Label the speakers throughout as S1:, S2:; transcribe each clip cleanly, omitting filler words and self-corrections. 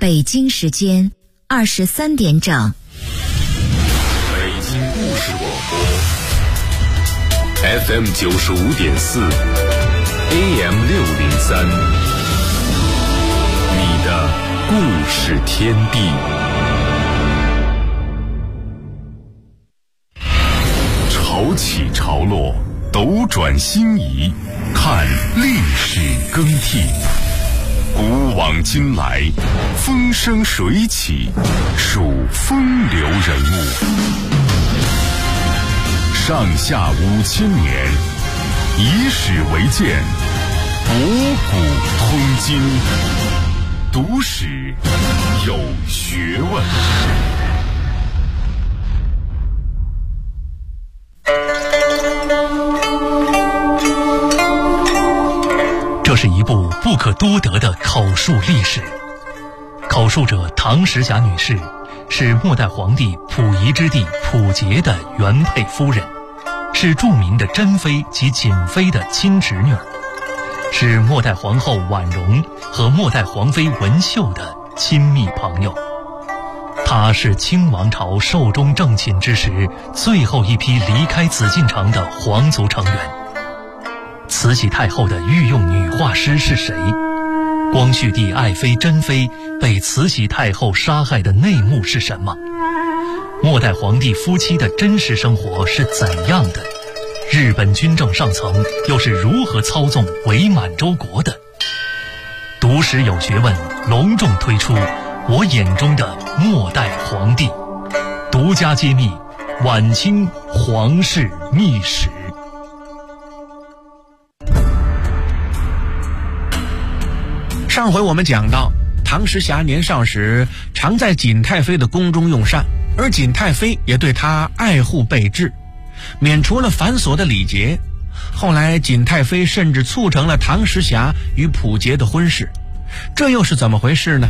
S1: 北京时间23点整。
S2: 北京故事广播 FM 95.4 AM 603，你的故事天地。潮起潮落，斗转星移，看历史更替。古往今来，风生水起，数风流人物。上下5000年，以史为鉴，博古通今，读史有学问。
S3: 这是一部不可多得的口述历史。口述者唐时霞女士是末代皇帝溥仪之弟溥杰的原配夫人，是著名的珍妃及瑾妃的亲侄女，是末代皇后婉容和末代皇妃文秀的亲密朋友。她是清王朝寿终正寝之时最后一批离开紫禁城的皇族成员。慈禧太后的御用女画师是谁？光绪帝爱妃珍妃被慈禧太后杀害的内幕是什么？末代皇帝夫妻的真实生活是怎样的？日本军政上层又是如何操纵伪满洲国的？读史有学问隆重推出我眼中的末代皇帝，独家揭秘晚清皇室秘史。
S4: 上回我们讲到，唐时霞年少时常在瑾太妃的宫中用膳，而瑾太妃也对她爱护备至，免除了繁琐的礼节。后来瑾太妃甚至促成了唐时霞与溥杰的婚事，这又是怎么回事呢？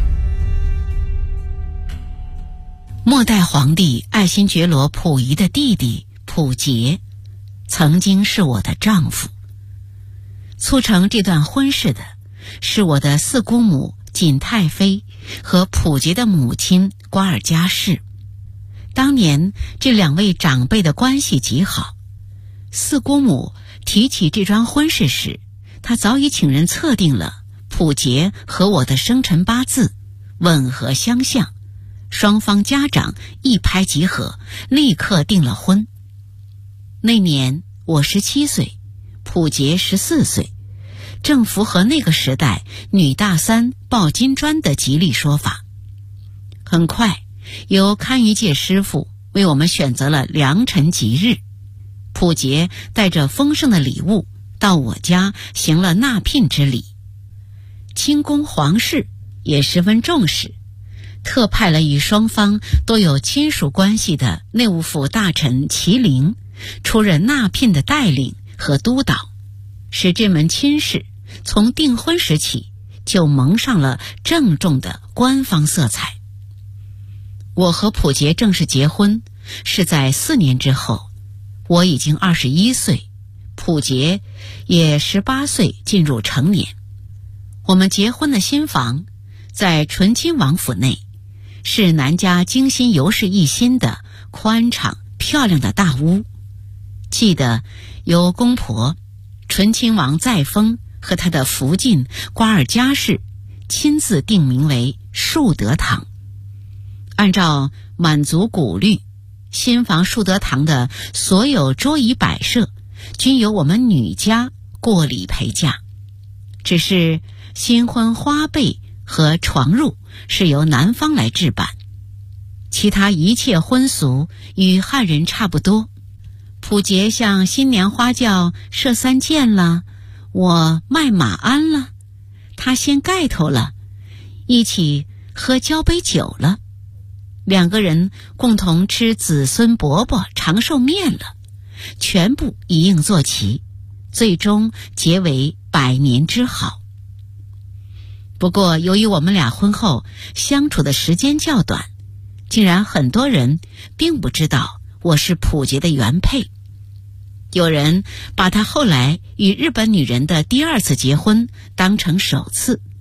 S5: 末代皇帝爱新觉罗溥仪的弟弟溥杰曾经是我的丈夫，促成这段婚事的是我的四姑母瑾太妃和溥杰的母亲瓜尔佳氏。当年这两位长辈的关系极好，四姑母提起这桩婚事时，她早已请人测定了溥杰和我的生辰八字，吻合相像，双方家长一拍即合，立刻订了婚。那年我17岁，溥杰14岁，正符合那个时代女大三抱金砖的吉利说法。很快由堪舆界师傅为我们选择了良辰吉日，溥杰带着丰盛的礼物到我家行了纳聘之礼。清宫皇室也十分重视，特派了与双方都有亲属关系的内务府大臣麒麟出任纳聘的带领和督导，使这门亲事从订婚时起就蒙上了郑重的官方色彩。我和溥杰正式结婚是在4年之后，我已经21岁，溥杰也18岁进入成年。我们结婚的新房在醇亲王府内，是南家精心游饰一新的宽敞漂亮的大屋，记得由公婆醇亲王载沣和他的福晋瓜尔佳氏亲自定名为树德堂。按照满族古律，新房树德堂的所有桌椅摆设均由我们女家过礼陪嫁，只是新婚花被和床褥是由男方来置办，其他一切婚俗与汉人差不多。溥杰向新娘花轿射3箭了，我卖马鞍了，他掀盖头了，一起喝交杯酒了，两个人共同吃子孙饽饽长寿面了，全部一应做齐，最终结为100年之好。不过由于我们俩婚后相处的时间较短，竟然很多人并不知道我是溥杰的原配。有人把他后来与日本女人的第2次结婚当成首次，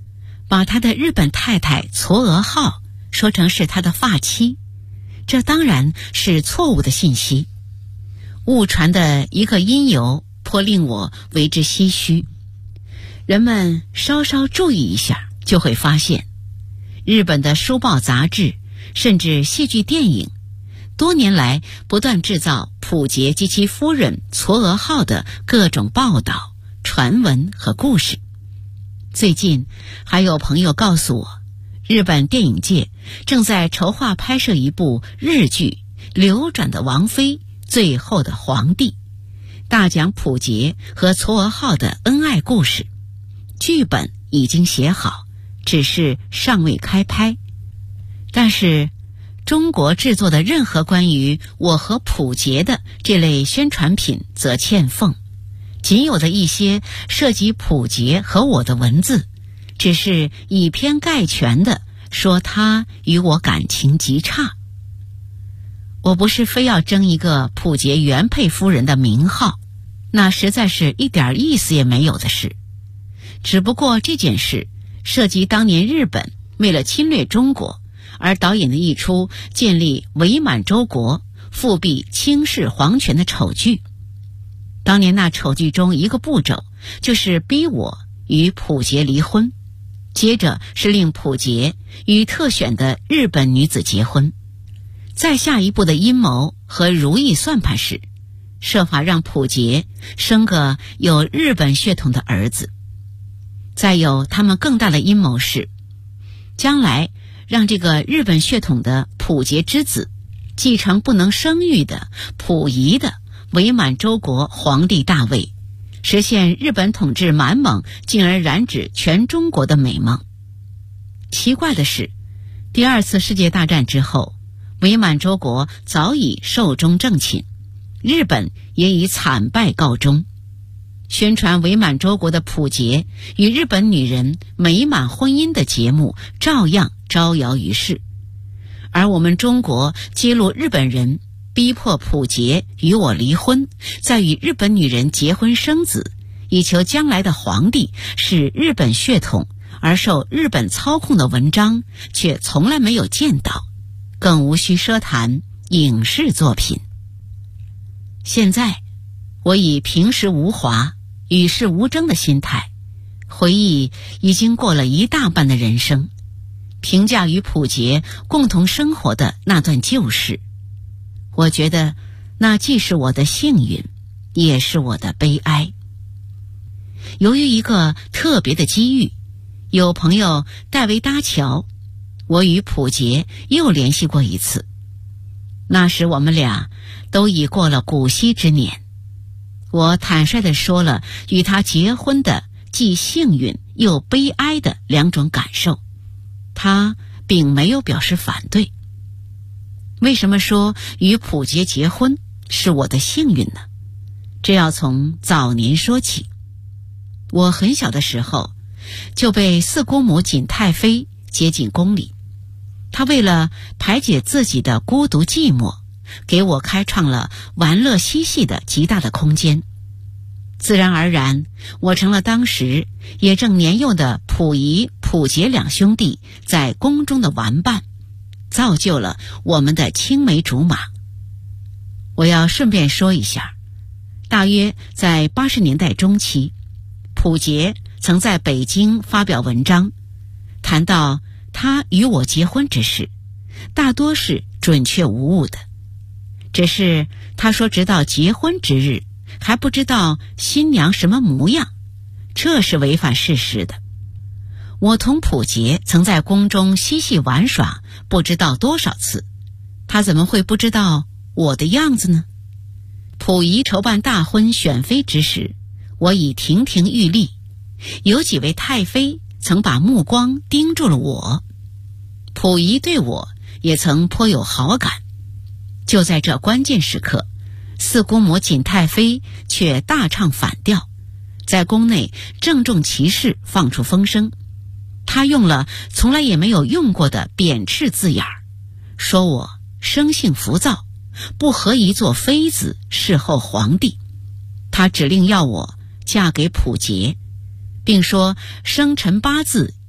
S5: 把他的日本太太嵯峨号说成是他的发妻，这当然是错误的信息。误传的一个因由颇令我为之唏嘘。人们稍稍注意一下，就会发现日本的书报杂志甚至戏剧电影多年来不断制造溥杰及其夫人嵯峨号的各种报道、传闻和故事。最近还有朋友告诉我，日本电影界正在筹划拍摄一部日剧《流转的王妃最后的皇帝》，大讲溥杰和嵯峨号的恩爱故事。剧本已经写好，只是尚未开拍。但是中国制作的任何关于我和溥杰的这类宣传品则欠奉，仅有的一些涉及溥杰和我的文字，只是以偏概全的说他与我感情极差。我不是非要争一个溥杰原配夫人的名号，那实在是一点意思也没有的事。只不过这件事涉及当年日本为了侵略中国而导演的一出建立伪满洲国、复辟清室皇权的丑剧。当年那丑剧中一个步骤就是逼我与溥杰离婚，接着是令溥杰与特选的日本女子结婚。再下一步的阴谋和如意算盘是设法让溥杰生个有日本血统的儿子。再有他们更大的阴谋是将来让这个日本血统的溥杰之子继承不能生育的溥仪的伪满洲国皇帝大位，实现日本统治满蒙进而染指全中国的美梦。奇怪的是，第二次世界大战之后，伪满洲国早已寿终正寝，日本也以惨败告终。宣传伪满洲国的溥杰与日本女人美满婚姻的节目照样招摇于世，而我们中国揭露日本人逼迫溥杰与我离婚，再与日本女人结婚生子，以求将来的皇帝是日本血统而受日本操控的文章却从来没有见到，更无需奢谈影视作品。现在我以平时无华、与世无争的心态回忆已经过了一大半的人生，评价与溥杰共同生活的那段旧事。我觉得那既是我的幸运，也是我的悲哀。由于一个特别的机遇，有朋友代为搭桥，我与溥杰又联系过一次。那时我们俩都已过了古稀之年，我坦率地说了与他结婚的既幸运又悲哀的两种感受，他并没有表示反对。为什么说与溥杰结婚是我的幸运呢？这要从早年说起。我很小的时候就被四姑母景太妃接进宫里，她为了排解自己的孤独寂寞，给我开创了玩乐嬉戏的极大的空间。自然而然，我成了当时也正年幼的溥仪、溥杰两兄弟在宫中的玩伴，造就了我们的青梅竹马。我要顺便说一下，大约在80年代中期，溥杰曾在北京发表文章，谈到他与我结婚之事，大多是准确无误的。只是他说直到结婚之日还不知道新娘什么模样，这是违反事实的。我同溥杰曾在宫中嬉戏玩耍不知道多少次，他怎么会不知道我的样子呢？溥仪筹办大婚选妃之时，我已亭亭玉立，有几位太妃曾把目光盯住了我，溥仪对我也曾颇有好感。就在这关键时刻，四姑母景太妃却大唱反调，在宫内郑重其事放出风声。她用了从来也没有用过的贬斥字眼，说我生性浮躁，不合宜做妃子侍候皇帝。她指令要我嫁给溥杰，并说生辰八字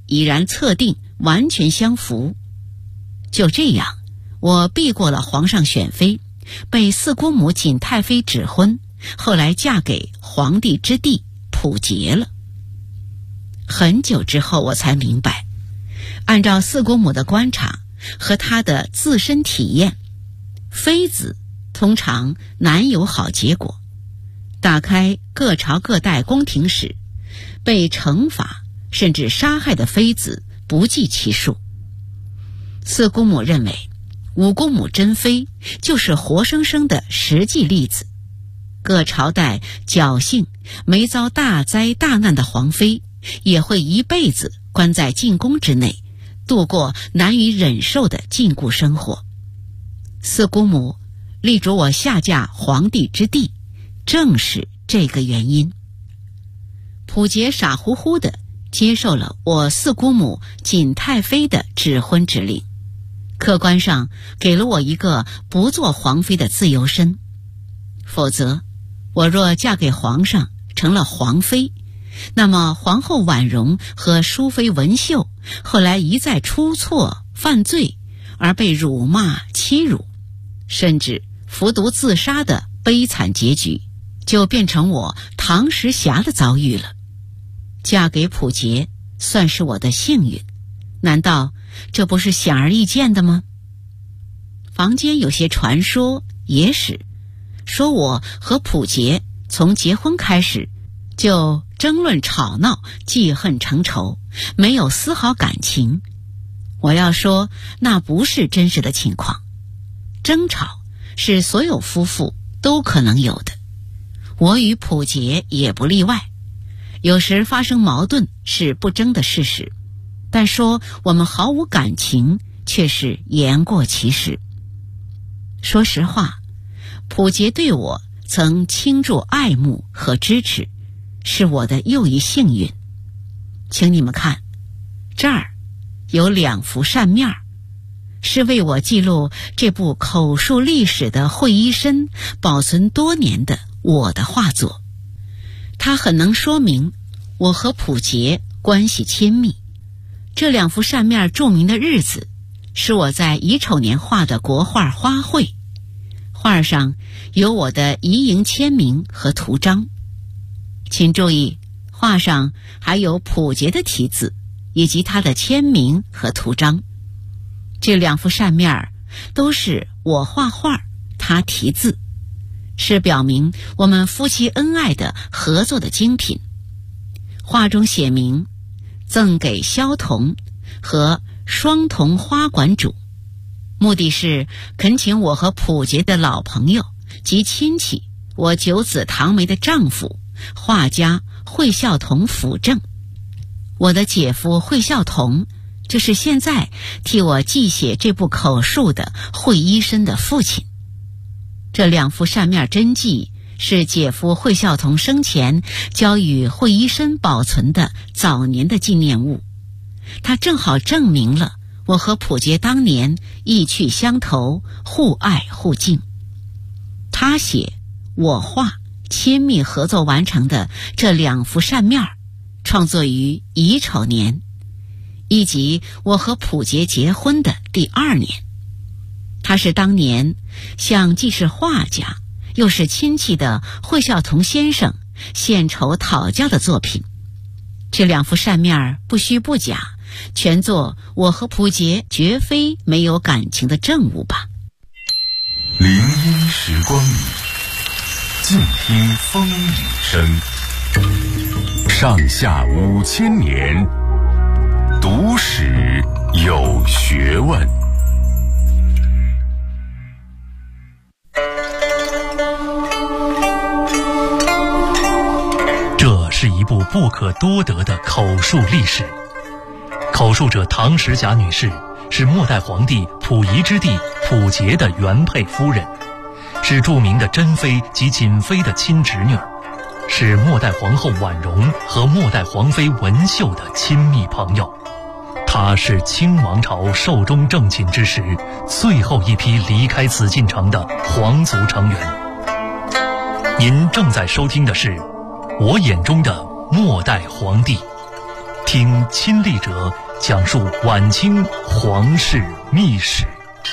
S5: 已然测定，完全相符。就这样，我避过了皇上选妃，被四姑母景太妃指婚，后来嫁给皇帝之弟溥杰了。很久之后我才明白，按照四姑母的观察和她的自身体验，妃子通常难有好结果。打开各朝各代宫廷史，被惩罚甚至杀害的妃子不计其数。四姑母认为五姑母珍妃就是活生生的实际例子。各朝代侥幸没遭大灾大难的皇妃，也会一辈子关在禁宫之内，度过难以忍受的禁锢生活。四姑母力主我下嫁皇帝之弟，正是这个原因。溥杰傻乎乎地接受了我四姑母景太妃的指婚指令，客观上给了我一个不做皇妃的自由身。否则，我若嫁给皇上成了皇妃，那么皇后婉容和淑妃文秀后来一再出错犯罪，而被辱骂欺辱，甚至服毒自杀的悲惨结局，就变成我唐时霞的遭遇了。嫁给溥杰算是我的幸运，难道这不是显而易见的吗？坊间有些传说野史，说我和溥杰从结婚开始就争论吵闹，记恨成仇，没有丝毫感情。我要说，那不是真实的情况。争吵是所有夫妇都可能有的，我与溥杰也不例外。有时发生矛盾是不争的事实，但说我们毫无感情却是言过其实。说实话，溥杰对我曾倾注爱慕和支持，是我的又一幸运。请你们看，这儿有2幅扇面，是为我记录这部口述历史的惠医生保存多年的我的画作。它很能说明我和溥杰关系亲密。这2幅扇面著名的日子是我在乙丑年画的国画花卉，画上有我的遗营签名和图章。请注意，画上还有溥杰的题字以及他的签名和图章。这2幅扇面都是我画画，他题字，是表明我们夫妻恩爱的合作的精品。画中写明赠给萧童和双瞳花馆主，目的是恳请我和溥杰的老朋友及亲戚，我九子唐梅的丈夫画家惠孝同辅政。我的姐夫惠孝同就是现在替我记写这部口述的惠医生的父亲。这2幅扇面真迹是姐夫惠孝同生前交予惠医生保存的早年的纪念物，它正好证明了我和溥杰当年意趣相投，互爱互敬。他写我画，亲密合作完成的这2幅扇面创作于乙丑年，以及我和溥杰结婚的第2年。他是当年向既是画家又是亲戚的惠孝同先生献丑讨教的作品。这2幅扇面不虚不假，全做我和溥杰绝非没有感情的证物吧。
S2: 林荫时光里，静听风雨声。上下5000年，读史有学问。
S3: 这是一部不可多得的口述历史。口述者唐时霞女士是末代皇帝溥仪之弟溥杰的原配夫人，是著名的珍妃及瑾妃的亲侄女，是末代皇后婉容和末代皇妃文秀的亲密朋友。她是清王朝寿终正寝之时最后一批离开紫禁城的皇族成员。您正在收听的是我眼中的末代皇帝， 听亲历者讲述晚清皇室秘史。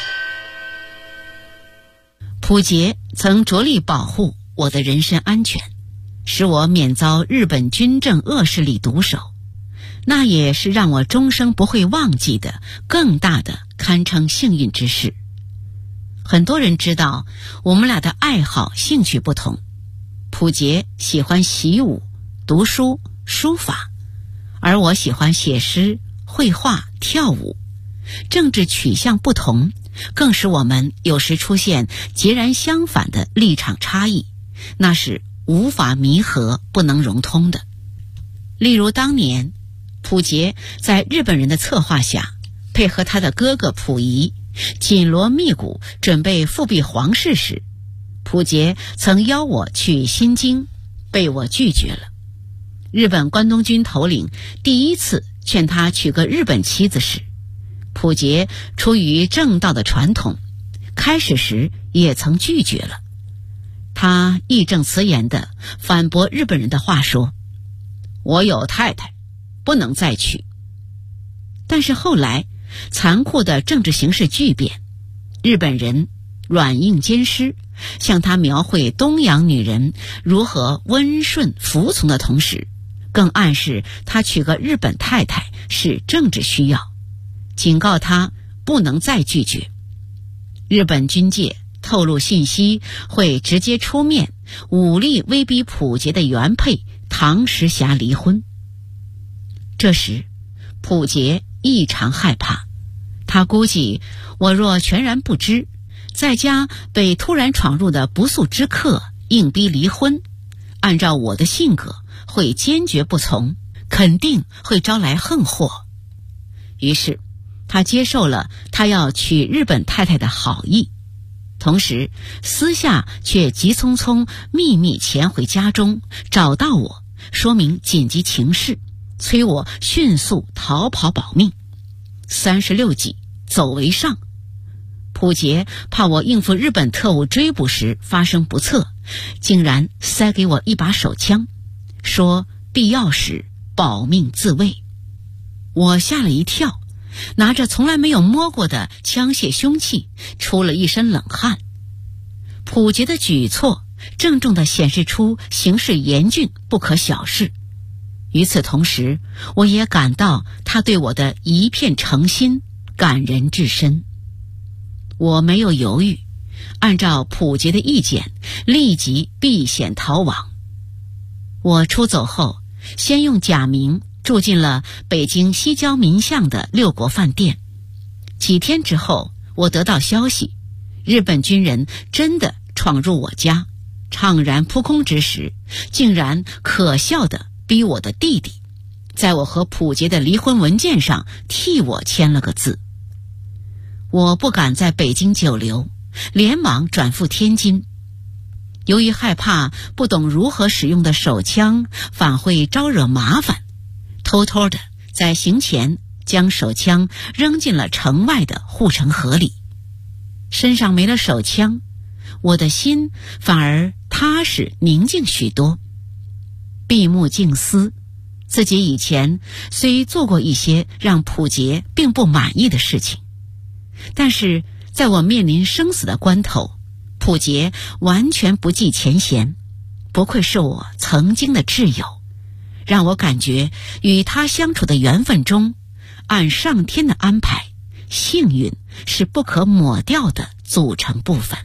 S5: 溥杰曾着力保护我的人身安全，使我免遭日本军政恶势力毒手，那也是让我终生不会忘记的更大的堪称幸运之事。很多人知道我们俩的爱好兴趣不同，溥杰喜欢习武、读书、书法，而我喜欢写诗、绘画、跳舞。政治取向不同，更使我们有时出现截然相反的立场差异，那是无法弥合、不能融通的。例如当年溥杰在日本人的策划下，配合他的哥哥溥仪紧锣密鼓准备复辟皇室时，溥杰曾邀我去新京，被我拒绝了。日本关东军头领第一次劝他娶个日本妻子时，溥杰出于正道的传统，开始时也曾拒绝了。他义正辞严地反驳日本人的话说：“我有太太，不能再娶。”但是后来残酷的政治形势巨变，日本人软硬兼施，向他描绘东洋女人如何温顺服从的同时，更暗示他娶个日本太太是政治需要，警告他不能再拒绝。日本军界透露信息，会直接出面武力威逼溥杰的原配唐时霞离婚。这时溥杰异常害怕，他估计我若全然不知，在家被突然闯入的不速之客硬逼离婚，按照我的性格会坚决不从，肯定会招来横祸。于是他接受了他要娶日本太太的好意，同时私下却急匆匆秘密潜回家中，找到我，说明紧急情势，催我迅速逃跑保命。36计，走为上。溥杰怕我应付日本特务追捕时发生不测，竟然塞给我一把手枪，说必要时保命自卫。我吓了一跳，拿着从来没有摸过的枪械凶器，出了一身冷汗。溥杰的举措郑重地显示出形势严峻，不可小视。与此同时，我也感到他对我的一片诚心，感人至深。我没有犹豫，按照溥杰的意见，立即避险逃亡。我出走后，先用假名住进了北京西郊民巷的六国饭店。几天之后，我得到消息，日本军人真的闯入我家，怅然扑空之时，竟然可笑地逼我的弟弟在我和溥杰的离婚文件上替我签了个字。我不敢在北京久留，连忙转赴天津。由于害怕不懂如何使用的手枪反会招惹麻烦，偷偷的在行前将手枪扔进了城外的护城河里。身上没了手枪，我的心反而踏实宁静许多。闭目静思，自己以前虽做过一些让溥杰并不满意的事情，但是在我面临生死的关头，溥杰完全不计前嫌，不愧是我曾经的挚友，让我感觉与他相处的缘分中，按上天的安排，幸运是不可抹掉的组成部分。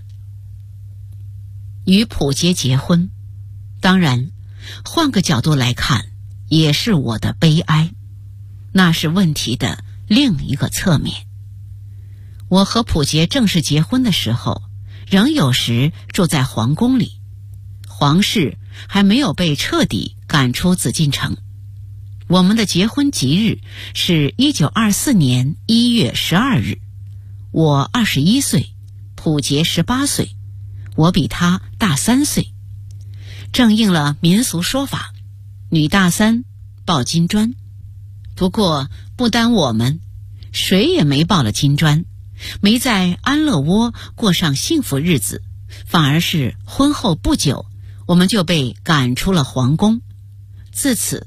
S5: 与溥杰结婚，当然换个角度来看，也是我的悲哀，那是问题的另一个侧面。我和溥杰正式结婚的时候，仍有时住在皇宫里，皇室还没有被彻底赶出紫禁城。我们的结婚吉日是1924年1月12日，我21岁，溥杰18岁，我比他大3岁。正应了民俗说法，女大三抱金砖。不过不单我们，谁也没抱了金砖，没在安乐窝过上幸福日子，反而是婚后不久，我们就被赶出了皇宫。自此，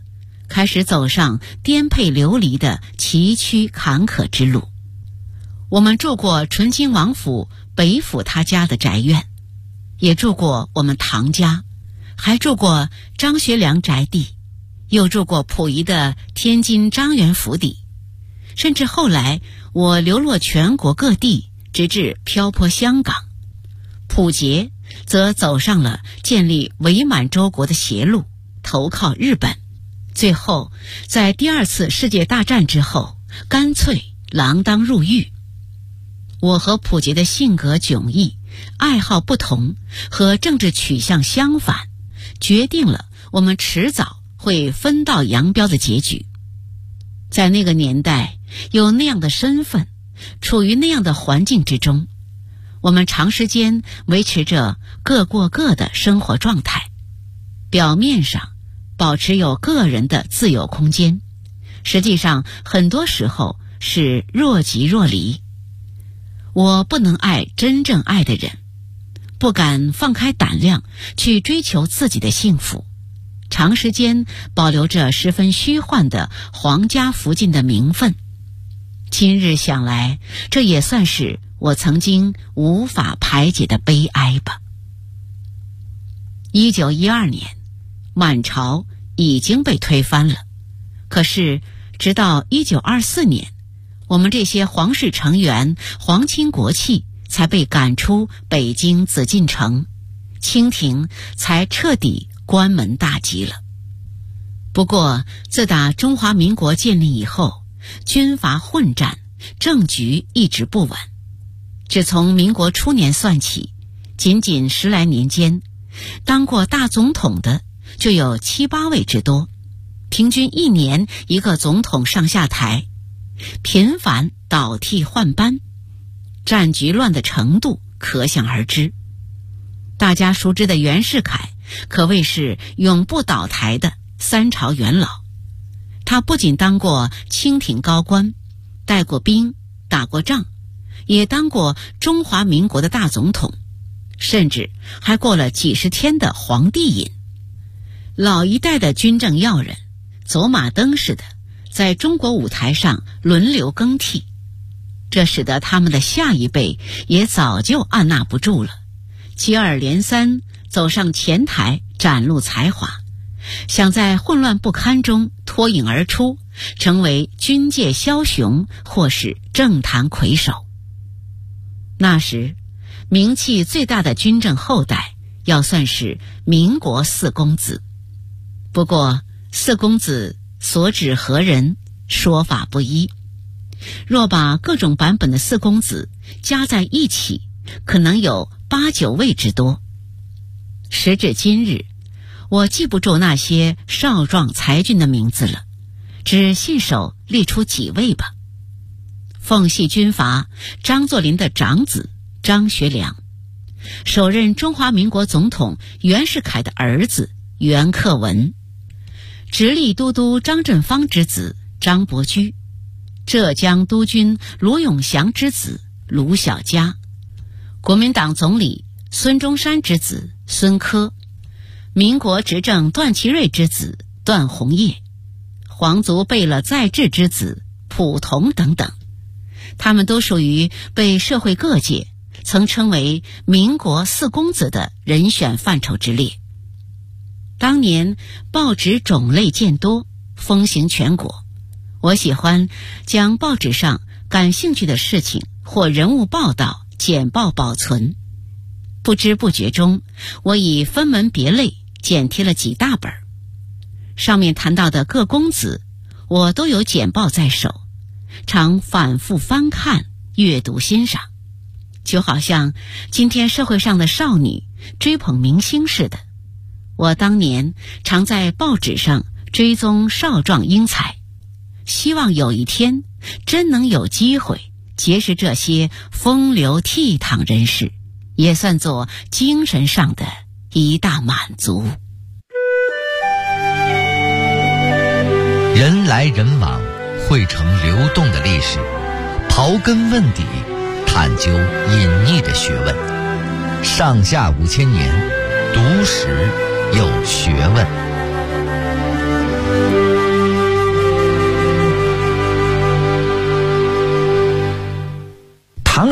S5: 开始走上颠沛流离的崎岖坎坷之路。我们住过纯亲王府北府他家的宅院，也住过我们唐家，还住过张学良宅地，又住过溥仪的天津张园府邸，甚至后来我流落全国各地，直至漂泊香港。溥杰则走上了建立伪满洲国的邪路，投靠日本，最后在第二次世界大战之后干脆锒铛入狱。我和溥杰的性格迥异，爱好不同，和政治取向相反，决定了我们迟早会分道扬镳的结局。在那个年代，有那样的身份，处于那样的环境之中，我们长时间维持着各过各的生活状态，表面上保持有个人的自由空间，实际上很多时候是若即若离。我不能爱真正爱的人，不敢放开胆量去追求自己的幸福，长时间保留着十分虚幻的皇家福晋的名分。今日想来，这也算是我曾经无法排解的悲哀吧。1912年，满朝已经被推翻了，可是直到1924年，我们这些皇室成员皇亲国戚才被赶出北京紫禁城，清廷才彻底关门大吉了。不过自打中华民国建立以后，军阀混战，政局一直不稳。只从民国初年算起，仅仅10来年间，当过大总统的就有7、8位之多，平均1年一个总统上下台，频繁倒替换班，战局乱的程度可想而知。大家熟知的袁世凯可谓是永不倒台的3朝元老，他不仅当过清廷高官，带过兵，打过仗，也当过中华民国的大总统，甚至还过了几十天的皇帝瘾。老一代的军政要人走马灯似的在中国舞台上轮流更替，这使得他们的下一辈也早就按捺不住了，接二连三走上前台展露才华，想在混乱不堪中脱颖而出，成为军界枭雄或是政坛魁首。那时名气最大的军政后代要算是民国4公子，不过4公子所指何人，说法不一。若把各种版本的4公子加在一起，可能有8、9位之多。时至今日，我记不住那些少壮才俊的名字了，只信手列出几位吧。奉系军阀张作霖的长子张学良，首任中华民国总统袁世凯的儿子袁克文，直隶都督张振芳之子张伯驹，浙江督军卢永祥之子卢小嘉，国民党总理孙中山之子孙科，民国执政段祺瑞之子段鸿业，皇族贝勒在志之子溥同等等。他们都属于被社会各界曾称为民国4公子的人选范畴之列。当年报纸种类渐多，风行全国，我喜欢将报纸上感兴趣的事情或人物报道简报保存。不知不觉中，我已分门别类剪贴了几大本，上面谈到的各公子我都有简报在手，常反复翻看阅读欣赏，就好像今天社会上的少女追捧明星似的。我当年常在报纸上追踪少壮英才，希望有一天真能有机会结识这些风流倜傥人士，也算作精神上的一大满足。
S6: 人来人往，汇成流动的历史，刨根问底，探究隐匿的学问，上下5000年，读史有学问。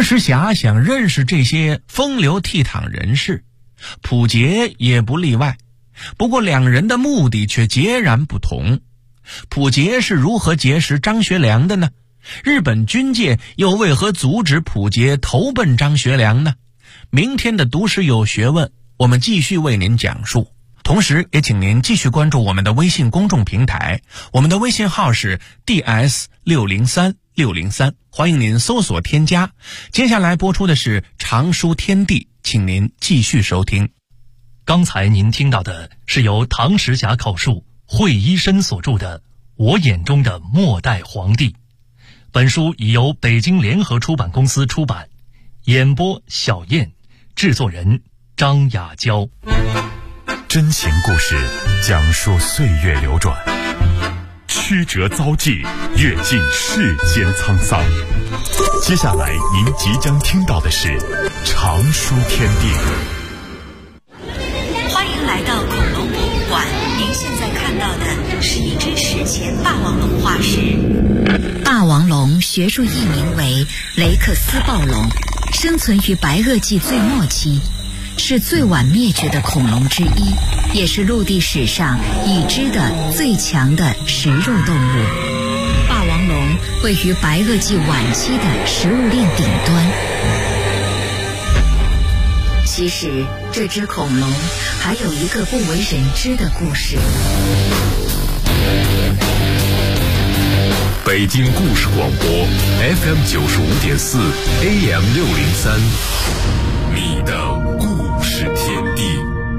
S4: 时侠想认识这些风流倜傥人士，溥杰也不例外。不过两人的目的却截然不同。溥杰是如何结识张学良的呢？日本军界又为何阻止溥杰投奔张学良呢？明天的读史有学问，我们继续为您讲述。同时也请您继续关注我们的微信公众平台，我们的微信号是 DS603603，欢迎您搜索添加。接下来播出的是常书天地，请您继续收听。
S3: 刚才您听到的是由唐时侠口述惠一生所著的《我眼中的末代皇帝》，本书已由北京联合出版公司出版，演播小燕，制作人张雅娇。
S2: 真情故事讲述岁月流转，曲折遭际，阅尽世间沧桑。接下来您即将听到的是常书天地。
S1: 欢迎来到恐龙博物馆，您现在看到的是一只史前霸王龙化石。霸王龙学术译名为雷克斯暴龙，生存于白垩纪最末期，是最晚灭绝的恐龙之一，也是陆地史上已知的最强的食肉动物。霸王龙位于白垩纪晚期的食物链顶端。其实这只恐龙还有一个不为人知的故事。
S2: 北京故事广播 FM 95.4 AM 603，你的故事天地。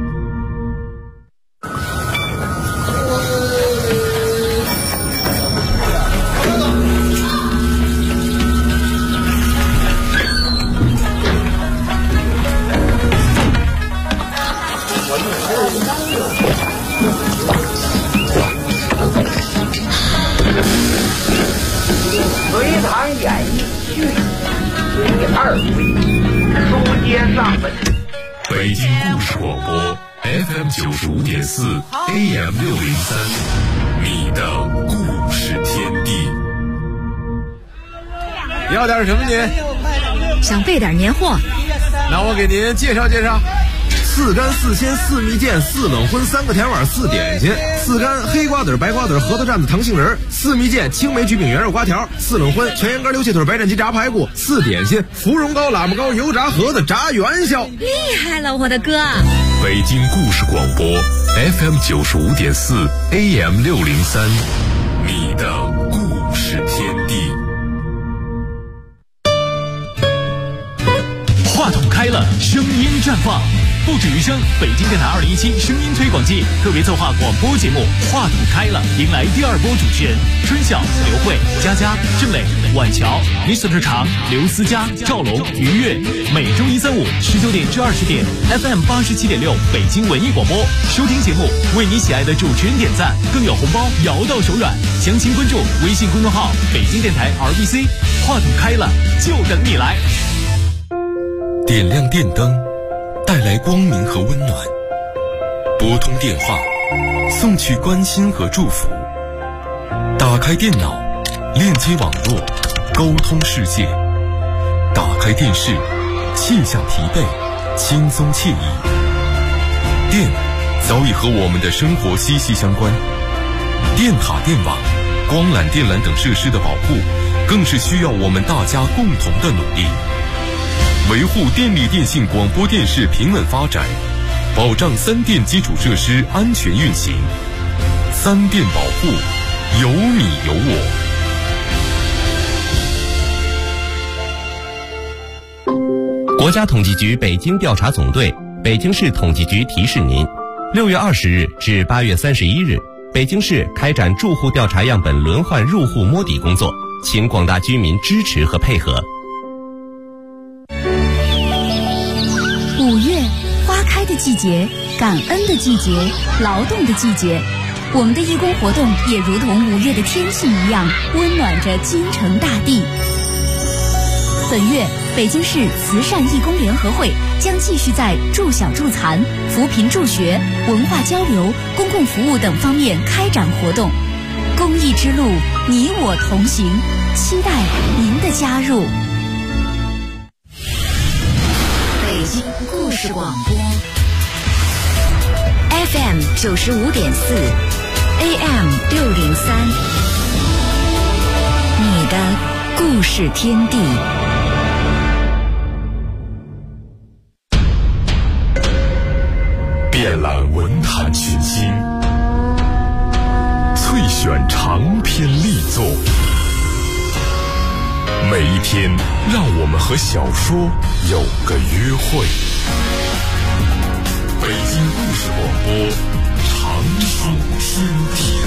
S7: 隋唐演义续第2回，书接上文。
S2: 北京故事广播 FM 95.4 AM 603，你的故事天地。
S8: 要点什么您？
S1: 想备点年货。
S8: 那我给您介绍介绍。4干4鲜4蜜饯4冷荤3个甜碗4点心，4干黑瓜子白瓜子核桃蘸子糖杏仁，4蜜饯青梅焗饼圆肉瓜条，4冷荤全羊肝溜切腿白斩鸡炸排骨，4点心芙蓉糕喇嘛糕油炸盒子炸元宵。
S1: 厉害了我的哥！
S2: 北京故事广播 FM 95.4 AM 603，你的故事天地。
S9: 话筒开了，声音绽放，不止于声。北京电台2017声音推广季特别策划广播节目《话筒开了》，迎来第2波主持人春晓、刘慧、佳佳、郑磊、婉乔、Mr. 常、刘思佳、赵龙、于越。每周1、3、5 19点至20点 FM 87.6北京文艺广播。收听节目，为你喜爱的主持人点赞，更有红包摇到手软。详情关注微信公众号北京电台 RBC。话筒开了，就等你来。
S10: 点亮电灯，带来光明和温暖；拨通电话，送去关心和祝福；打开电脑，链接网络，沟通世界；打开电视，卸下疲惫，轻松惬意。电早已和我们的生活息息相关，电塔、电网、光缆、电缆等设施的保护，更是需要我们大家共同的努力。维护电力电信广播电视平稳发展，保障3电基础设施安全运行。3电保护，有你有我。
S11: 国家统计局北京调查总队、北京市统计局提示您：6月20日至8月31日，北京市开展住户调查样本轮换入户摸底工作，请广大居民支持和配合。
S12: 5月，花开的季节，感恩的季节，劳动的季节。我们的义工活动也如同5月的天气一样，温暖着京城大地。本月，北京市慈善义工联合会将继续在助小助残、扶贫助学、文化交流、公共服务等方面开展活动。公益之路，你我同行，期待您的加入。
S1: 京故事广播 FM 95.4 AM 603，你的故事天地。
S2: 遍览文坛群星，萃选长篇力作。每一天，让我们和小说有个约会。北京故事广播，长寿天地。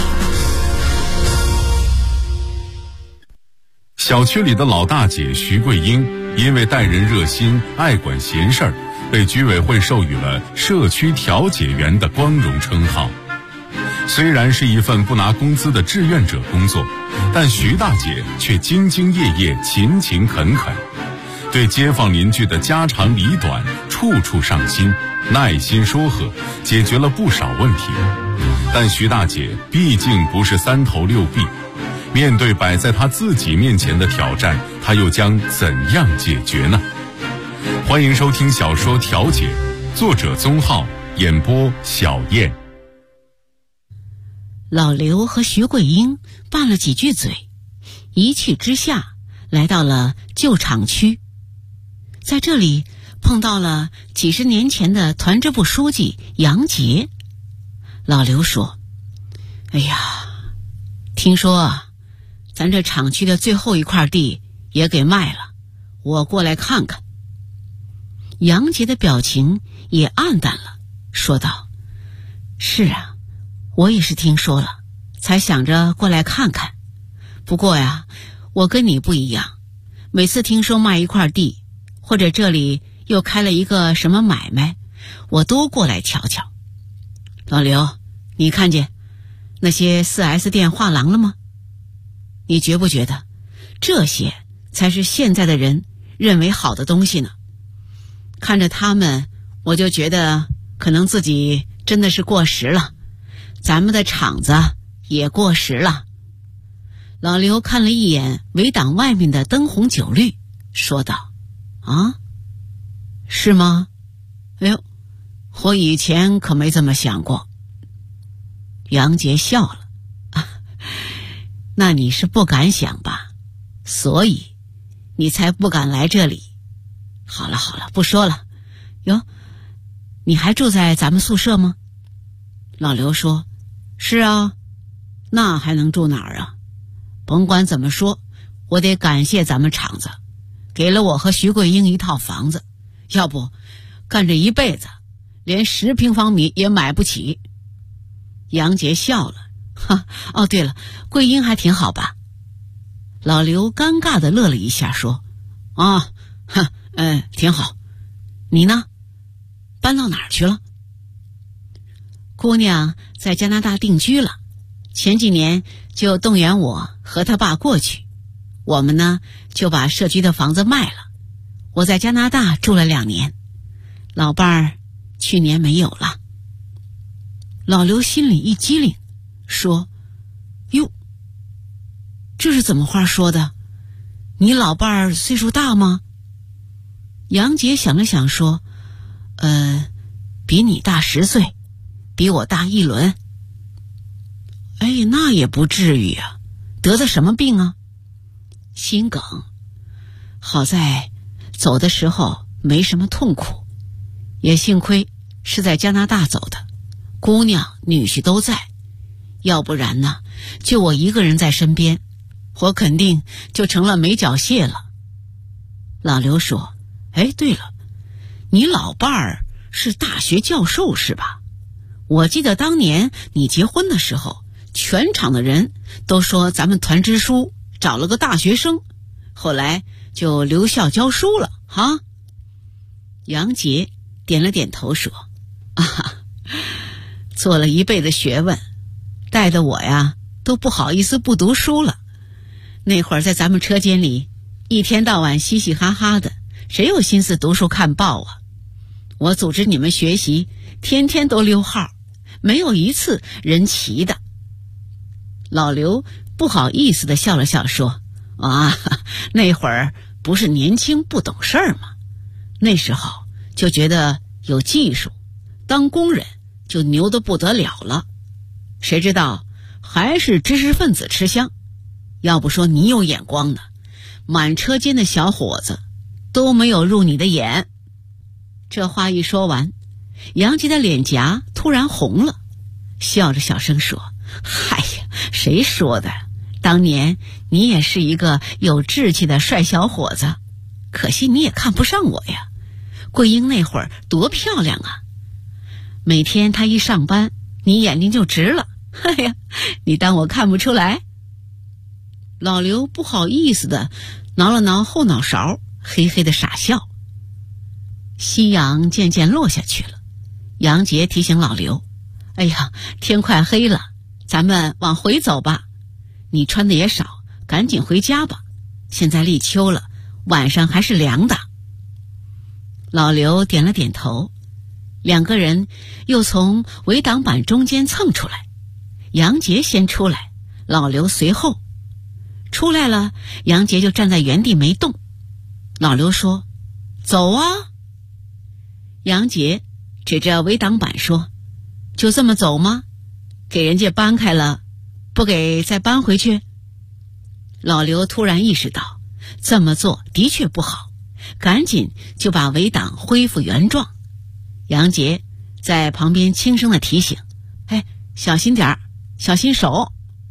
S2: 小区里的老大姐徐桂英，因为待人热心、爱管闲事儿，被居委会授予了社区调解员的光荣称号。虽然是一份不拿工资的志愿者工作，但徐大姐却兢兢业业、勤勤恳恳，对街坊邻居的家长里短处处上心，耐心说和，解决了不少问题。但徐大姐毕竟不是三头六臂，面对摆在她自己面前的挑战，她又将怎样解决呢？欢迎收听小说《调解》，作者宗浩，演播小燕。
S5: 老刘和徐桂英拌了几句嘴，一气之下来到了旧厂区，在这里碰到了几十年前的团支部书记杨杰。老刘说：哎呀，听说咱这厂区的最后一块地也给卖了，我过来看看。杨杰的表情也暗淡了，说道：是啊，我也是听说了，才想着过来看看。不过呀，我跟你不一样，每次听说卖一块地，或者这里又开了一个什么买卖，我都过来瞧瞧。老刘，你看见那些 4S 店画廊了吗？你觉不觉得这些才是现在的人认为好的东西呢？看着他们，我就觉得可能自己真的是过时了，咱们的厂子也过时了。老刘看了一眼围挡外面的灯红酒绿，说道：啊，是吗？哎呦，我以前可没这么想过。杨杰笑了：那你是不敢想吧，所以你才不敢来这里。好了好了，不说了。哟，你还住在咱们宿舍吗？老刘说：是啊，那还能住哪儿啊？甭管怎么说，我得感谢咱们厂子，给了我和徐桂英一套房子，要不干这一辈子连10平方米也买不起。杨杰笑了：哦对了，桂英还挺好吧？老刘尴尬地乐了一下，说：挺好。你呢？搬到哪儿去了？姑娘在加拿大定居了，前几年就动员我和她爸过去，我们呢就把社区的房子卖了。我在加拿大住了2年，老伴儿去年没有了。老刘心里一激灵，说：哟，这是怎么话说的？你老伴儿岁数大吗？杨杰想了想说：比你大10岁，比我大1轮。哎，那也不至于啊，得的什么病啊？心梗，好在走的时候没什么痛苦，也幸亏是在加拿大走的，姑娘女婿都在，要不然呢，就我一个人在身边，我肯定就成了没脚蟹了。老刘说：哎，对了，你老伴儿是大学教授是吧？我记得当年你结婚的时候，全厂的人都说咱们团支书找了个大学生，后来就留校教书了哈。杨杰点了点头说：做了一辈子学问，带的我呀都不好意思不读书了。那会儿在咱们车间里一天到晚嘻嘻哈哈的，谁有心思读书看报啊？我组织你们学习，天天都溜号，没有一次人齐的。老刘不好意思地笑了笑说：那会儿不是年轻不懂事儿吗？那时候就觉得有技术，当工人就牛得不得了了。谁知道还是知识分子吃香，要不说你有眼光呢，满车间的小伙子都没有入你的眼。这话一说完，杨杰的脸颊突然红了，笑着小声说：嗨呀，谁说的？当年你也是一个有志气的帅小伙子，可惜你也看不上我呀。桂英那会儿多漂亮啊，每天她一上班你眼睛就直了。哎呀，你当我看不出来？老刘不好意思的挠了挠后脑勺，嘿嘿的傻笑。夕阳渐渐落下去了，杨杰提醒老刘：哎呀，天快黑了，咱们往回走吧。你穿的也少，赶紧回家吧。现在立秋了，晚上还是凉的。老刘点了点头，两个人又从围挡板中间蹭出来，杨杰先出来，老刘随后。出来了，杨杰就站在原地没动。老刘说：走啊。杨杰指着围挡板说：就这么走吗？给人家搬开了，不给再搬回去？老刘突然意识到这么做的确不好，赶紧就把围挡恢复原状。杨杰在旁边轻声的提醒：哎，小心点儿，小心手。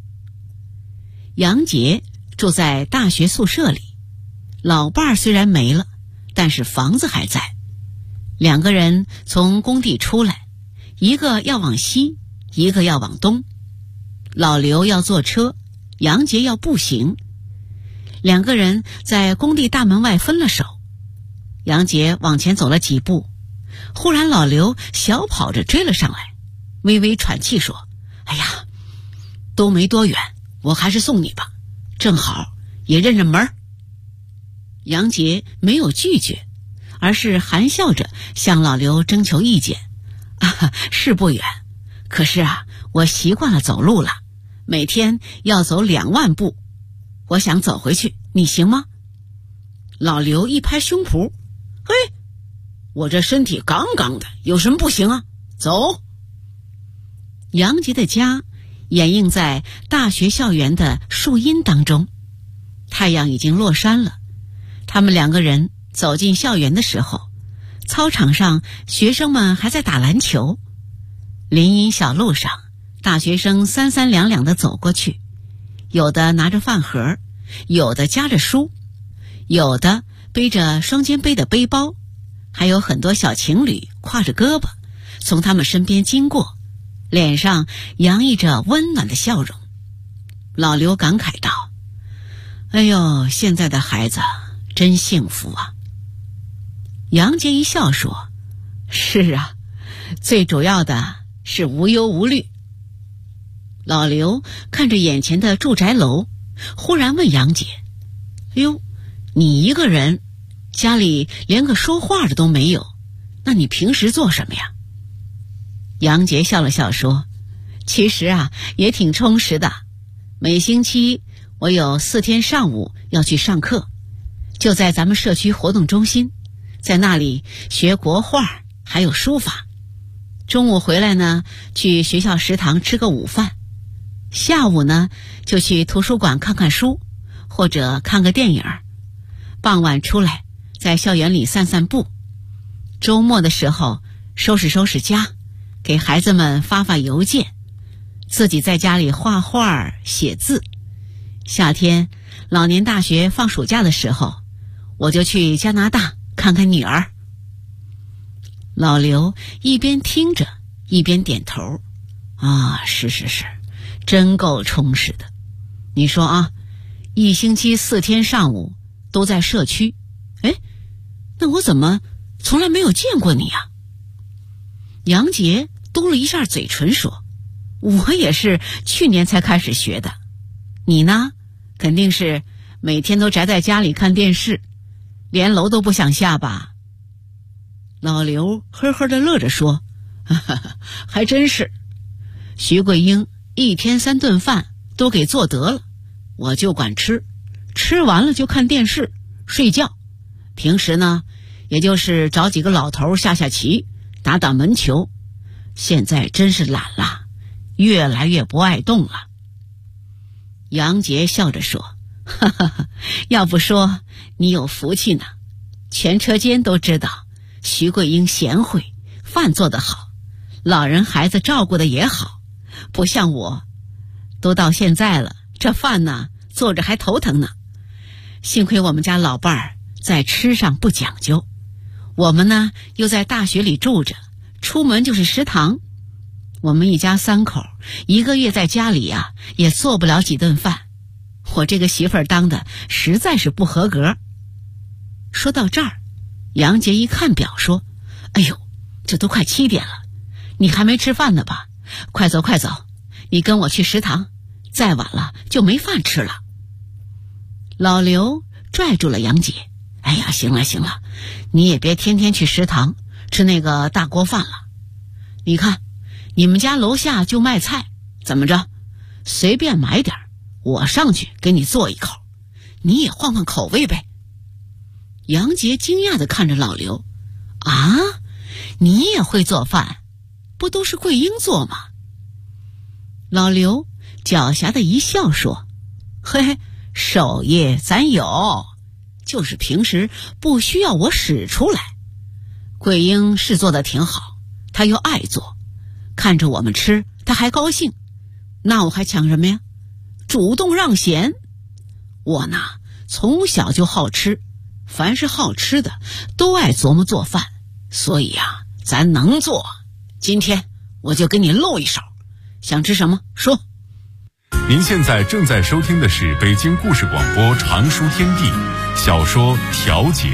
S5: 杨杰住在大学宿舍里，老伴儿虽然没了，但是房子还在。两个人从工地出来，一个要往西，一个要往东。老刘要坐车，杨杰要步行。两个人在工地大门外分了手。杨杰往前走了几步，忽然老刘小跑着追了上来，微微喘气说：哎呀，都没多远，我还是送你吧，正好也认认门。杨杰没有拒绝，而是含笑着向老刘征求意见：是不远，可是我习惯了走路了，每天要走2万步，我想走回去，你行吗？老刘一拍胸脯：嘿，我这身体杠杠的，有什么不行啊？走。杨杰的家掩映在大学校园的树荫当中，太阳已经落山了。他们两个人走进校园的时候，操场上学生们还在打篮球。林荫小路上，大学生三三两两地走过去，有的拿着饭盒，有的夹着书，有的背着双肩背的背包，还有很多小情侣挎着胳膊从他们身边经过，脸上洋溢着温暖的笑容。老刘感慨道：哎呦，现在的孩子真幸福啊。杨杰一笑说：是啊，最主要的是无忧无虑。老刘看着眼前的住宅楼，忽然问杨杰：哎呦，你一个人，家里连个说话的都没有，那你平时做什么呀？杨杰笑了笑说：其实也挺充实的，每星期我有4天上午要去上课，就在咱们社区活动中心，在那里学国画还有书法。中午回来呢，去学校食堂吃个午饭，下午呢就去图书馆看看书或者看个电影，傍晚出来在校园里散散步。周末的时候收拾收拾家，给孩子们发发邮件，自己在家里画画写字。夏天老年大学放暑假的时候，我就去加拿大看看女儿。老刘一边听着一边点头：是，真够充实的。你说一星期4天上午都在社区，那我怎么从来没有见过你啊？杨杰嘟了一下嘴唇说：我也是去年才开始学的。你呢，肯定是每天都宅在家里看电视，连楼都不想下吧？老刘呵呵地乐着说：还真是，徐桂英1天3顿饭都给做得了，我就管吃，吃完了就看电视睡觉，平时呢也就是找几个老头下下棋，打打门球。现在真是懒了，越来越不爱动了。杨杰笑着说，哈哈哈，要不说你有福气呢，全车间都知道徐桂英贤惠，饭做得好，老人孩子照顾得也好，不像我，都到现在了，这饭呢做着还头疼呢。幸亏我们家老伴儿在吃上不讲究，我们呢又在大学里住着，出门就是食堂。我们一家3口1个月在家里啊也做不了几顿饭，我这个媳妇儿当的实在是不合格。说到这儿，杨杰一看表说，哎呦，这都快7点了，你还没吃饭呢吧？快走快走，你跟我去食堂，再晚了就没饭吃了。老刘拽住了杨杰，哎呀，行了行了，你也别天天去食堂吃那个大锅饭了。你看你们家楼下就卖菜，怎么着，随便买点，我上去给你做一口，你也换换口味呗。杨杰惊讶地看着老刘，啊，你也会做饭？不都是桂英做吗？老刘狡黠的一笑说，嘿，手艺咱有，就是平时不需要我使出来。桂英是做的挺好，她又爱做，看着我们吃她还高兴，那我还抢什么呀？主动让贤。我呢从小就好吃，凡是好吃的都爱琢磨做饭，所以啊咱能做。今天我就给你露一手，想吃什么说。
S2: 您现在正在收听的是北京故事广播常书天地小说《调解》。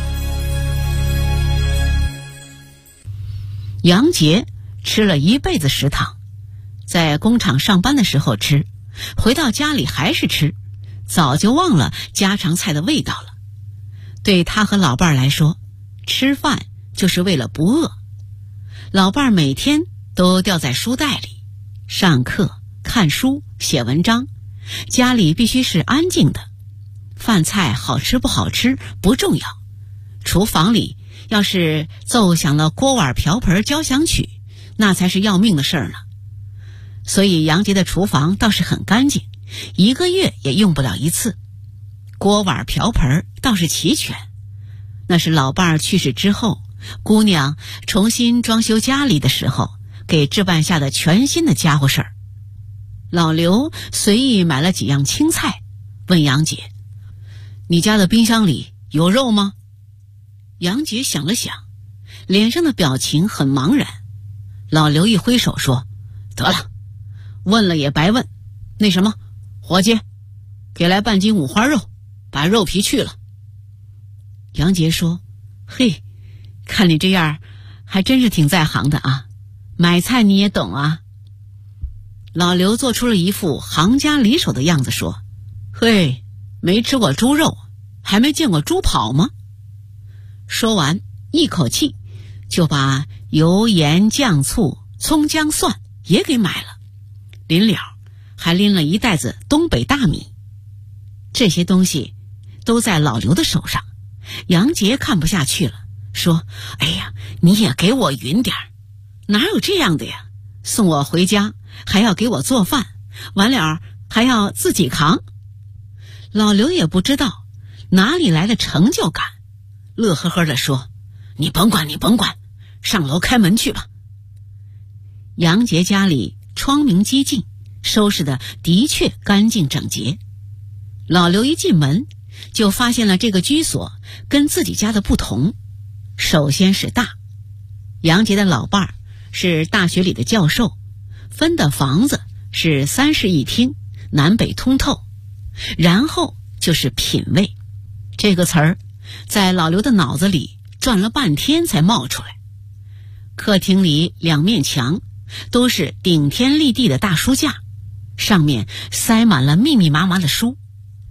S5: 杨杰吃了一辈子食堂，在工厂上班的时候吃，回到家里还是吃，早就忘了家常菜的味道了。对他和老伴儿来说，吃饭就是为了不饿。老伴儿每天都吊在书袋里，上课、看书、写文章，家里必须是安静的。饭菜好吃不好吃不重要，厨房里要是奏响了锅碗瓢盆交响曲，那才是要命的事儿呢。所以杨杰的厨房倒是很干净，1个月也用不了1次。锅碗瓢盆倒是齐全，那是老伴儿去世之后，姑娘重新装修家里的时候给置办下的全新的家伙事儿。老刘随意买了几样青菜，问杨杰，你家的冰箱里有肉吗？杨杰想了想，脸上的表情很茫然。老刘一挥手说，得了，问了也白问，那什么，伙计，给来半斤五花肉，把肉皮去了。杨杰说，嘿，看你这样还真是挺在行的啊，买菜你也懂啊。老刘做出了一副行家里手的样子说，嘿，没吃过猪肉，还没见过猪跑吗？说完一口气就把油盐酱醋葱姜蒜也给买了，临了还拎了一袋子东北大米。这些东西都在老刘的手上，杨杰看不下去了，说，哎呀，你也给我匀点，哪有这样的呀，送我回家还要给我做饭，完了还要自己扛。老刘也不知道哪里来的成就感，乐呵呵地说，你甭管你甭管，上楼开门去吧。杨杰家里窗明几净，收拾的的确干净整洁。老刘一进门就发现了这个居所跟自己家的不同。首先是大，杨杰的老伴儿是大学里的教授，分的房子是3室1厅，南北通透。然后就是品味，这个词儿在老刘的脑子里转了半天才冒出来。客厅里2面墙都是顶天立地的大书架，上面塞满了密密麻麻的书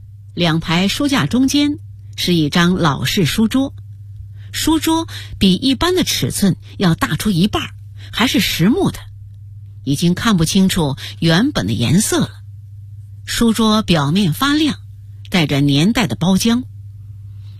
S5: ，2排书架中间是一张老式书桌，书桌比一般的尺寸要大出1半，还是实木的，已经看不清楚原本的颜色了。书桌表面发亮，带着年代的包浆。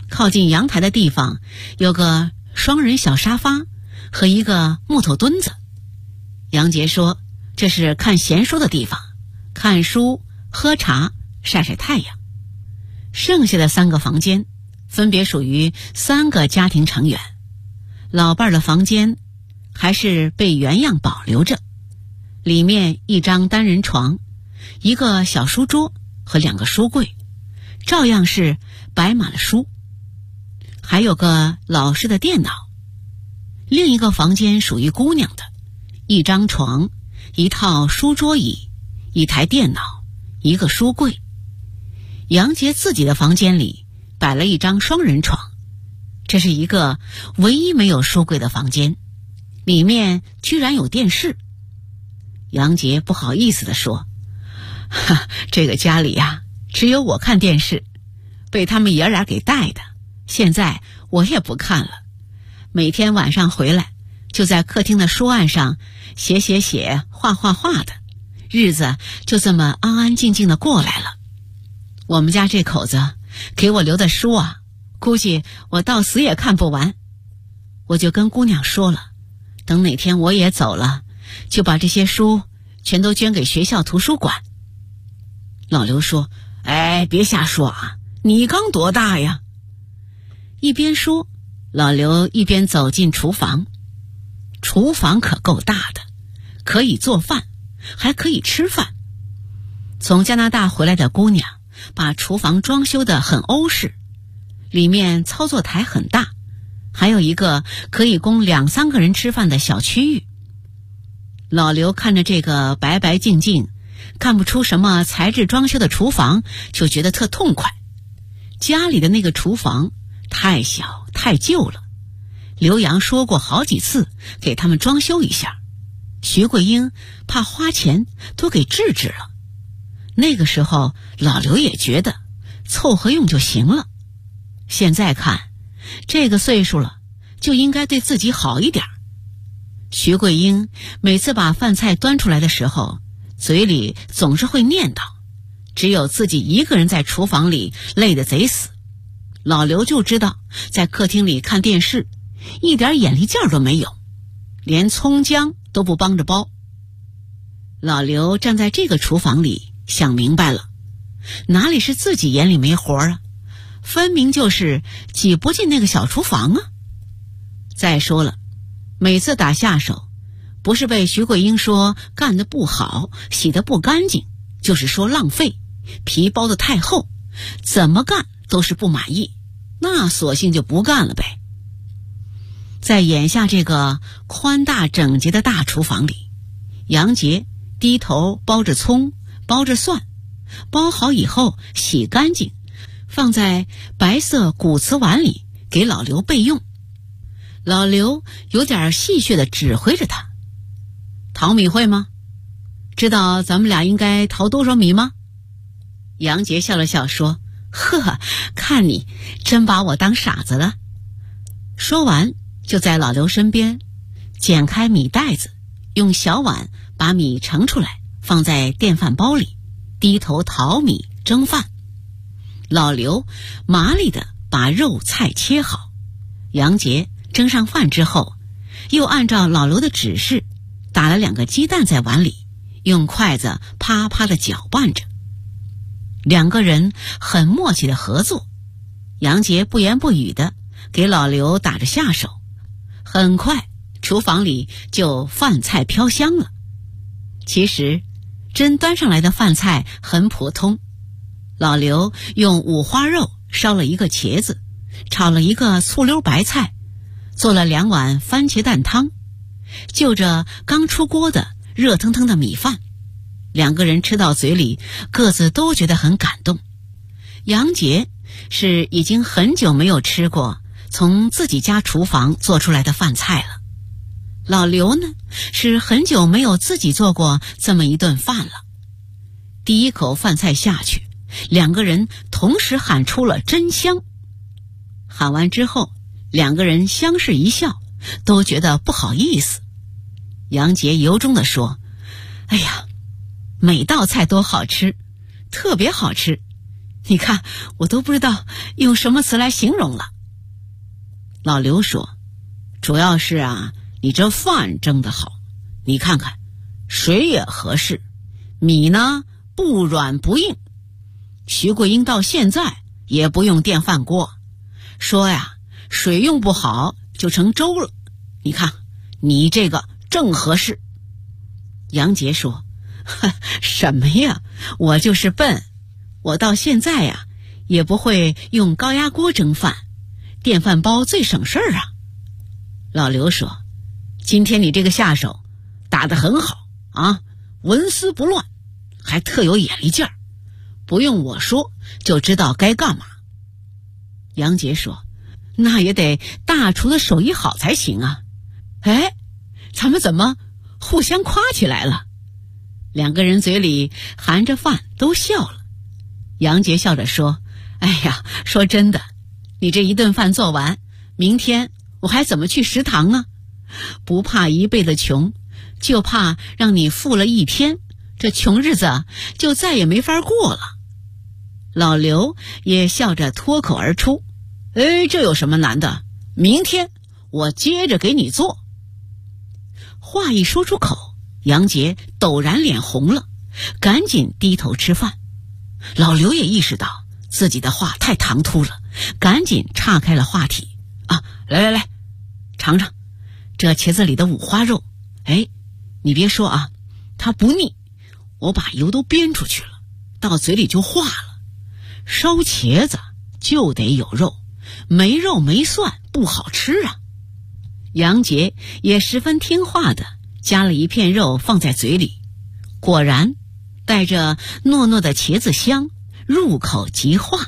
S5: 靠近阳台的地方有个双人小沙发和一个木头墩子。杨杰说这是看闲书的地方，看书、喝茶、晒晒太阳。剩下的3个房间分别属于3个家庭成员，老伴儿的房间还是被原样保留着，里面一张单人床，一个小书桌和2个书柜，照样是摆满了书，还有个老式的电脑。另一个房间属于姑娘的，一张床，一套书桌椅，一台电脑，一个书柜。杨杰自己的房间里摆了一张双人床，这是一个唯一没有书柜的房间，里面居然有电视。杨杰不好意思地说，这个家里呀，只有我看电视，被他们爷俩给带的，现在我也不看了。每天晚上回来就在客厅的书案上写写写、画画画的，日子就这么安安静静的过来了。我们家这口子给我留的书啊，估计我到死也看不完。我就跟姑娘说了，等哪天我也走了，就把这些书全都捐给学校图书馆。老刘说，别瞎说啊，你刚多大呀？一边说，老刘一边走进厨房。厨房可够大的，可以做饭，还可以吃饭。从加拿大回来的姑娘把厨房装修得很欧式，里面操作台很大，还有一个可以供2-3个人吃饭的小区域。老刘看着这个白白净净、看不出什么材质装修的厨房，就觉得特痛快。家里的那个厨房太小太旧了，刘洋说过好几次给他们装修一下，徐桂英怕花钱都给制止了。那个时候老刘也觉得凑合用就行了，现在看这个岁数了，就应该对自己好一点。徐桂英每次把饭菜端出来的时候，嘴里总是会念叨，只有自己一个人在厨房里累得贼死。老刘就知道在客厅里看电视一点眼力劲儿都没有，连葱姜都不帮着剥。老刘站在这个厨房里想明白了，哪里是自己眼里没活啊，分明就是挤不进那个小厨房啊。再说了，每次打下手不是被徐桂英说干得不好、洗得不干净，就是说浪费、皮包得太厚，怎么干都是不满意，那索性就不干了呗。在眼下这个宽大整洁的大厨房里，杨杰低头包着葱、包着蒜，包好以后洗干净，放在白色古瓷碗里给老刘备用。老刘有点戏谑地指挥着他，淘米会吗？知道咱们俩应该淘多少米吗？杨杰笑了笑说，看你真把我当傻子了。说完就在老刘身边剪开米袋子，用小碗把米盛出来，放在电饭煲里，低头淘米蒸饭。老刘麻利地把肉菜切好，杨杰蒸上饭之后，又按照老刘的指示打了2个鸡蛋在碗里，用筷子啪啪地搅拌着。2个人很默契的合作，杨杰不言不语的给老刘打着下手，很快厨房里就饭菜飘香了。其实真端上来的饭菜很普通，老刘用五花肉烧了1个茄子，炒了1个醋溜白菜，做了2碗番茄蛋汤，就着刚出锅的热腾腾的米饭，2个人吃到嘴里各自都觉得很感动。杨杰是已经很久没有吃过从自己家厨房做出来的饭菜了，老刘呢是很久没有自己做过这么一顿饭了。第一口饭菜下去，2个人同时喊出了真香。喊完之后，2个人相视一笑，都觉得不好意思。杨杰由衷地说，哎呀，每道菜都好吃，特别好吃， 你看我都不知道用什么词来形容了。老刘说，主要是啊，你这饭蒸得好，你看看水也合适，米呢不软不硬。徐桂英到现在也不用电饭锅，说呀水用不好就成粥了，你看你这个正合适。杨杰说，什么呀，我就是笨，我到现在呀也不会用高压锅蒸饭，电饭煲最省事儿啊。老刘说，今天你这个下手打得很好啊，纹丝不乱，还特有眼力劲儿，不用我说就知道该干嘛。杨杰说，那也得大厨的手艺好才行啊。哎，咱们怎么互相夸起来了？两个人嘴里含着饭都笑了。杨杰笑着说，哎呀，说真的，你这一顿饭做完，明天我还怎么去食堂啊？不怕一辈子穷，就怕让你富了一天，这穷日子就再也没法过了。老刘也笑着脱口而出，哎，这有什么难的？明天我接着给你做。话一说出口，杨杰陡然脸红了，赶紧低头吃饭。老刘也意识到自己的话太唐突了，赶紧岔开了话题。啊，来，尝尝这茄子里的五花肉。哎，你别说啊，它不腻，我把油都煸出去了，到嘴里就化了。烧茄子就得有肉，没肉没蒜不好吃啊。杨杰也十分听话的夹了一片肉放在嘴里，果然带着糯糯的茄子香，入口即化。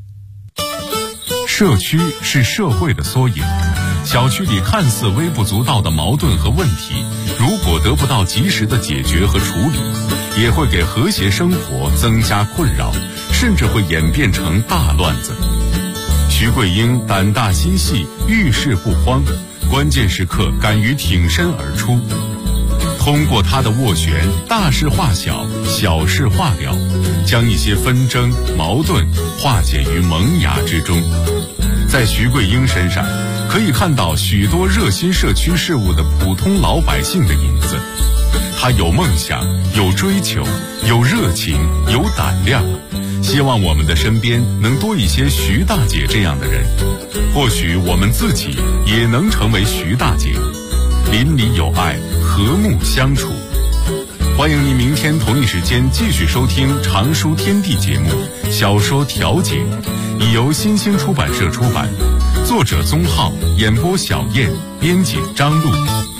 S2: 社区是社会的缩影，小区里看似微不足道的矛盾和问题，如果得不到及时的解决和处理，也会给和谐生活增加困扰，甚至会演变成大乱子。徐桂英胆大心细，遇事不慌，关键时刻敢于挺身而出。通过他的斡旋，大事化小，小事化了，将一些纷争矛盾化解于萌芽之中。在徐桂英身上可以看到许多热心社区事务的普通老百姓的影子。他有梦想，有追求，有热情，有胆量。希望我们的身边能多一些徐大姐这样的人，或许我们自己也能成为徐大姐，邻里有爱，和睦相处。欢迎您明天同一时间继续收听常书天地节目《小说调解》，已由新兴出版社出版，作者宗浩，演播小燕，编辑张璐。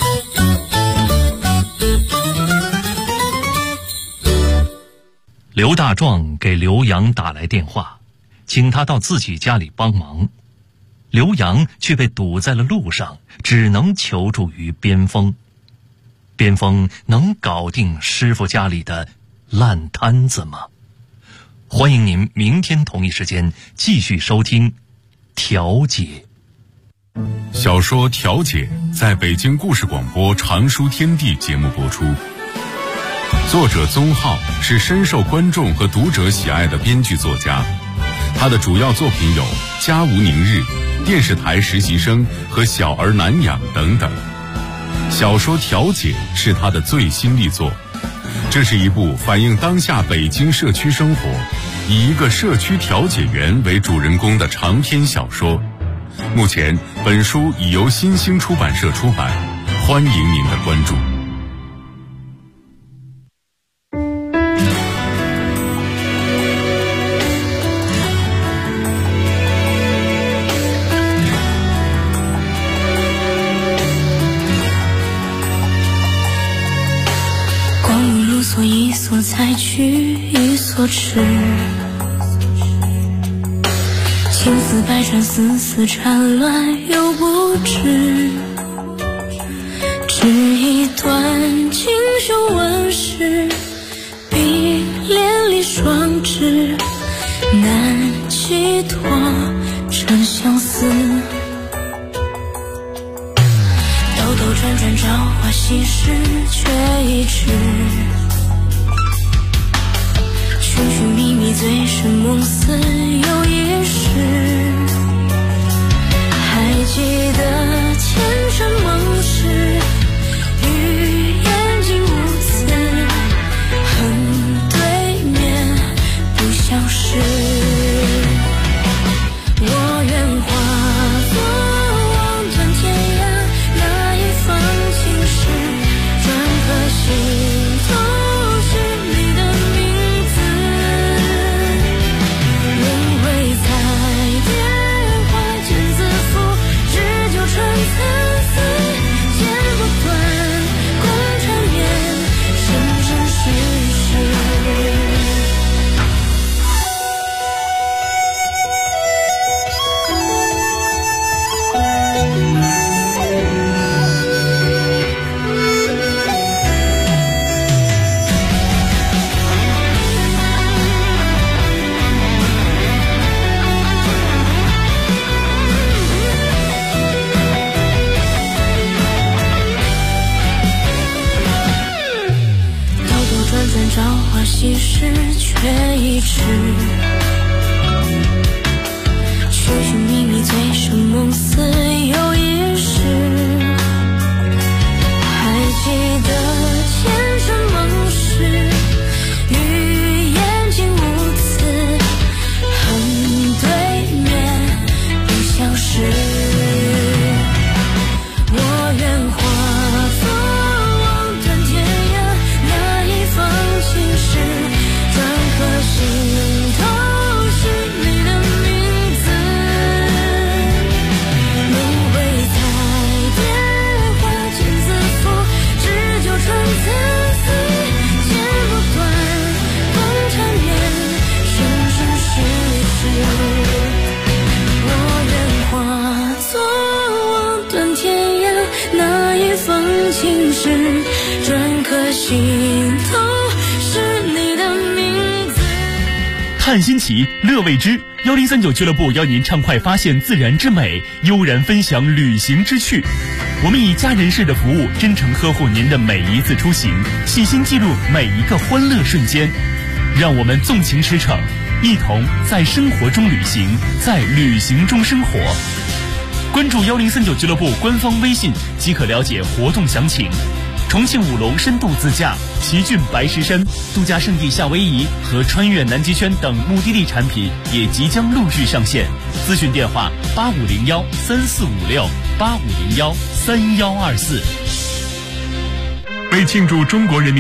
S3: 刘大壮给刘洋打来电话，请他到自己家里帮忙。刘洋却被堵在了路上，只能求助于边锋。边锋能搞定师傅家里的烂摊子吗？欢迎您明天同一时间继续收听调解。
S2: 小说调解在北京故事广播常书天地节目播出。作者宗浩是深受观众和读者喜爱的编剧作家，他的主要作品有《家无宁日》、电视台实习生和小儿难养等等。小说调解是他的最新力作，这是一部反映当下北京社区生活，以一个社区调解员为主人公的长篇小说。目前本书已由新兴出版社出版，欢迎您的关注。
S13: 所一所采取一所持，千丝百转丝丝缠乱又不知，只一段锦绣纹饰，碧连理双枝，难寄托真相思。兜兜转转朝花夕拾，却一直寻寻觅觅醉生梦死有一世，还记得前尘往事，与眼睛无词，恨对面不消失。我愿化作望断天涯那一方青石，转颗心头是你的名字，轮回在电话间自负，只纠缠参差，剪不断共缠绵，生生世世。朝花夕拾却已迟，寻寻觅觅醉生梦死有一世，还记得前尘往事，与眼睛无词，恨对面不消失。我愿化作望断天涯那一方青石，转颗心头是你的名字，轮回在电话间自负，只纠缠参差，剪不断共缠绵，生生世世。我愿化作望断天涯那一方青石，转颗心头是你的名字。
S9: 看新奇，乐未知。1039俱乐部邀您畅快发现自然之美，悠然分享旅行之趣。我们以家人式的服务，真诚呵护您的每一次出行，细心记录每一个欢乐瞬间。让我们纵情驰骋，一同在生活中旅行，在旅行中生活。关注1039俱乐部官方微信即可了解活动详情。重庆武隆深度自驾、奇骏白石山、度假胜地夏威夷和穿越南极圈等目的地产品也即将陆续上线。咨询电话8501-3456 8501-3124。
S2: 为庆祝中国人民